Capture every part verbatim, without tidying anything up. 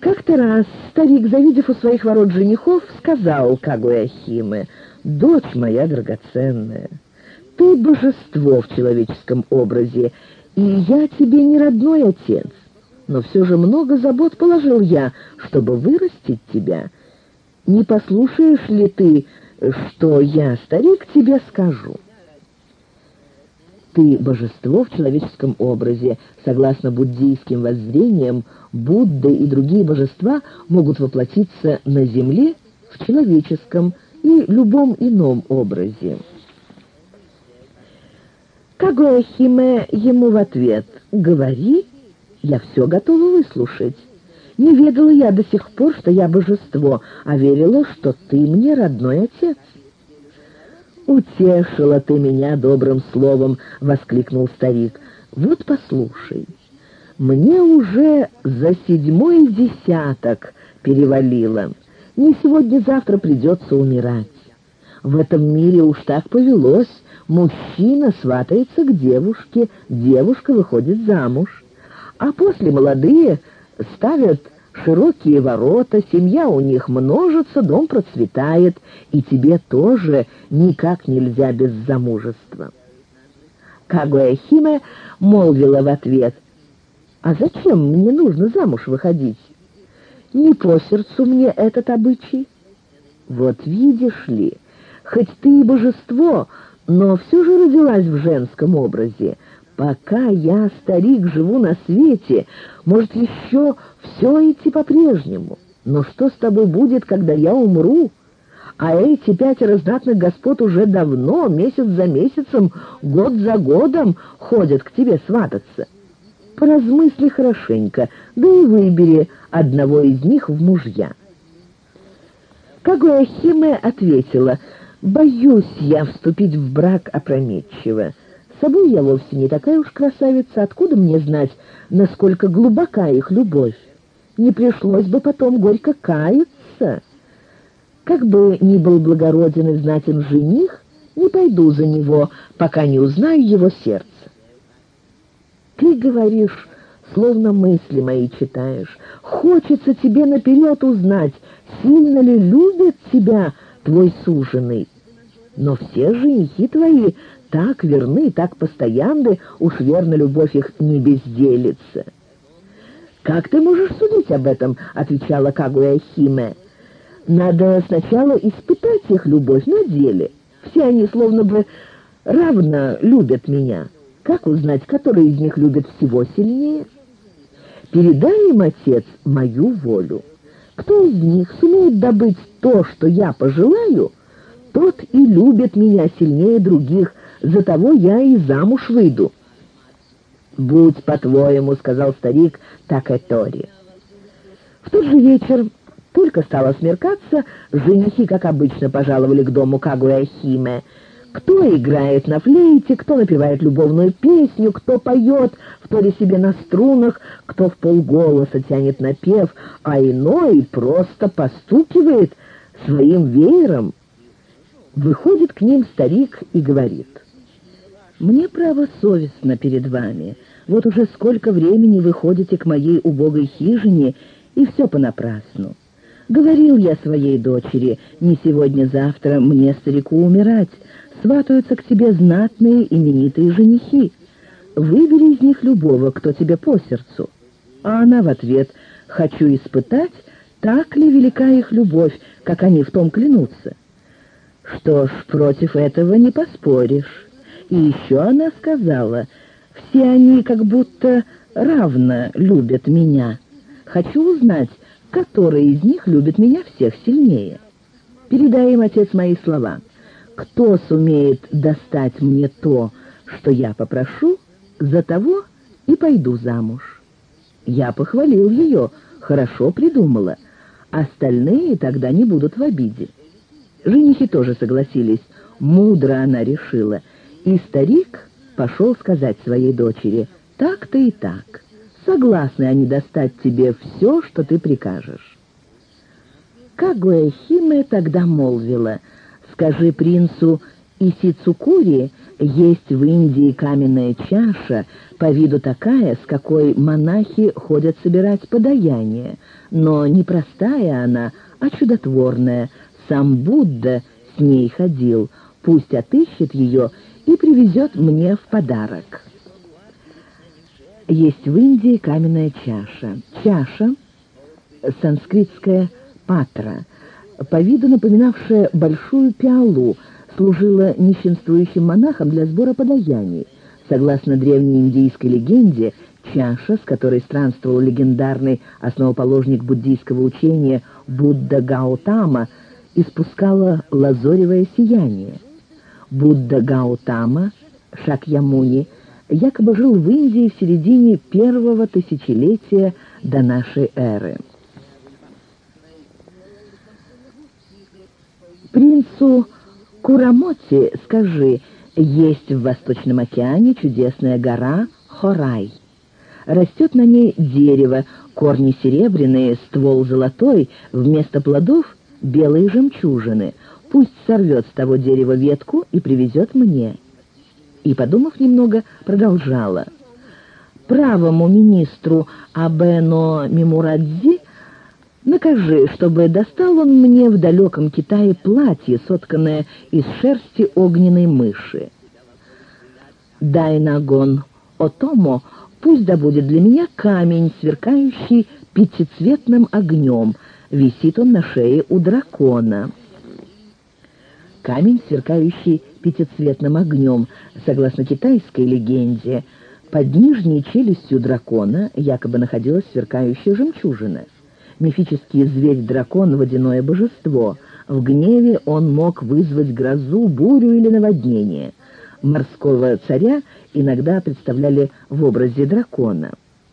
Как-то раз старик, завидев у своих ворот женихов, сказал Кагуяхиме: «Дочь моя драгоценная, ты божество в человеческом образе, и я тебе не родной отец, но все же много забот положил я, чтобы вырастить тебя. Не послушаешь ли ты, что я, старик, тебе скажу? Ты божество в человеческом образе. Согласно буддийским воззрениям, Будда и другие божества могут воплотиться на земле в человеческом и любом ином образе». Кагуяхиме ему в ответ: «Говори, я все готова выслушать. Не ведала я до сих пор, что я божество, а верила, что ты мне родной отец». «Утешила ты меня добрым словом», — воскликнул старик. «Вот послушай, мне уже за седьмой десяток перевалило. Не сегодня-завтра придется умирать. В этом мире уж так повелось. Мужчина сватается к девушке, девушка выходит замуж. А после молодые ставят широкие ворота, семья у них множится, дом процветает, и тебе тоже никак нельзя без замужества». Кагуяхиме молвила в ответ: «А зачем мне нужно замуж выходить? Не по сердцу мне этот обычай». «Вот видишь ли, хоть ты и божество, но все же родилась в женском образе. Пока я, старик, живу на свете, может еще все идти по-прежнему. Но что с тобой будет, когда я умру? А эти пятеро знатных господ уже давно, месяц за месяцем, год за годом ходят к тебе свататься. Поразмысли хорошенько, да и выбери одного из них в мужья». Кагуяхиме ответила: «Боюсь я вступить в брак опрометчиво. Собой я вовсе не такая уж красавица, откуда мне знать, насколько глубока их любовь? Не пришлось бы потом горько каяться. Как бы ни был благороден и знатен жених, не пойду за него, пока не узнаю его сердце». «Ты говоришь, словно мысли мои читаешь. Хочется тебе наперед узнать, сильно ли любит тебя твой суженый. Но все женихи твои так верны, так постоянны, уж верно, любовь их не безделится». «Как ты можешь судить об этом?» — отвечала Кагуяхиме. «Надо сначала испытать их любовь на деле. Все они словно бы равно любят меня. Как узнать, который из них любит всего сильнее? Передай им, отец, мою волю. Кто из них сумеет добыть то, что я пожелаю, тот и любит меня сильнее других, за того я и замуж выйду». «Будь по-твоему», — сказал старик Такэтори. В тот же вечер, только стало смеркаться, женихи, как обычно, пожаловали к дому Кагуяхиме. Кто играет на флейте, кто напевает любовную песню, кто поет, вторя себе на струнах, кто в полголоса тянет напев, а иной просто постукивает своим веером. Выходит к ним старик и говорит: «Мне, право, совестно перед вами. Вот уже сколько времени вы ходите к моей убогой хижине, и все понапрасну. Говорил я своей дочери: не сегодня-завтра мне, старику, умирать. Сватаются к тебе знатные именитые женихи. Выбери из них любого, кто тебе по сердцу». А она в ответ: «Хочу испытать, так ли велика их любовь, как они в том клянутся». Что ж, против этого не поспоришь. И еще она сказала: «Все они как будто равно любят меня. Хочу узнать, который из них любит меня всех сильнее. Передай им, отец, мои слова. Кто сумеет достать мне то, что я попрошу, за того и пойду замуж». Я похвалил ее, хорошо придумала. Остальные тогда не будут в обиде. Женихи тоже согласились, мудро она решила, и старик пошел сказать своей дочери: «Так-то и так. Согласны они достать тебе все, что ты прикажешь». Кагуяхиме тогда молвила: «Скажи принцу Исицукури есть в Индии каменная чаша, по виду такая, с какой монахи ходят собирать подаяние, но не простая она, а чудотворная. Сам Будда с ней ходил, пусть отыщет ее и привезет мне в подарок. Есть в Индии каменная чаша. Чаша, санскритская патра, по виду напоминавшая большую пиалу, служила нищенствующим монахам для сбора подаяний. Согласно древней индийской легенде, чаша, с которой странствовал легендарный основоположник буддийского учения Будда Гаутама, испускала лазоревое сияние. Будда Гаутама, Шакьямуни, якобы жил в Индии в середине первого тысячелетия до нашей эры. Принцу Курамоти скажи: есть в Восточном океане чудесная гора Хорай. Растет на ней дерево, корни серебряные, ствол золотой, вместо плодов белые жемчужины. Пусть сорвет с того дерева ветку и привезет мне. И, подумав немного, продолжала: правому министру Абэно Мимурадзи накажи, чтобы достал он мне в далеком Китае платье, сотканное из шерсти огненной мыши. Дайнагон Отомо пусть добудет для меня камень, сверкающий пятицветным огнем. Висит он на шее у дракона. Камень, сверкающий пятицветным огнем, согласно китайской легенде, под нижней челюстью дракона якобы находилась сверкающая жемчужина. Мифический зверь-дракон — водяное божество. В гневе он мог вызвать грозу, бурю или наводнение. Морского царя иногда представляли в образе дракона.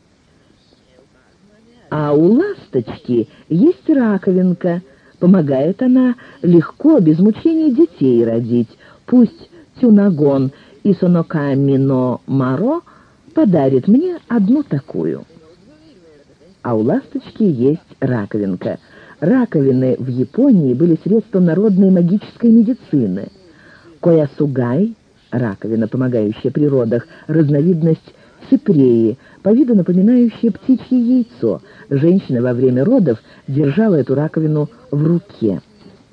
А у ласточки есть раковинка. Помогает она легко, без мучений детей родить. Пусть Тюнагон и Соноками-но Маро подарит мне одну такую. А у ласточки есть раковинка. Раковины в Японии были средством народной магической медицины. Коясугай — раковина, помогающая при родах, разновидность ципреи, по виду напоминающая птичье яйцо. Женщина во время родов держала эту раковину в руке.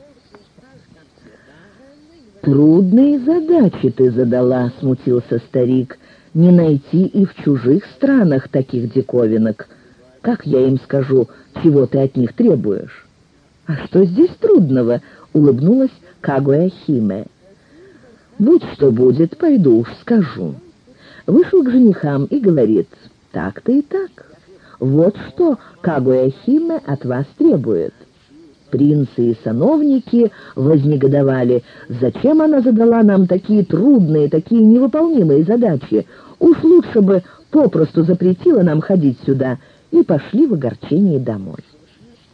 «Трудные задачи ты задала», — смутился старик. «Не найти и в чужих странах таких диковинок. Как я им скажу, чего ты от них требуешь?» «А что здесь трудного?» — улыбнулась Кагуя-химе. «Будь что будет, пойду уж скажу». Вышел к женихам и говорит: «Так-то и так. Вот что Кагуя-химе от вас требует». Принцы и сановники вознегодовали. Зачем она задала нам такие трудные, такие невыполнимые задачи? Уж лучше бы попросту запретила нам ходить сюда, и пошли в огорчении домой.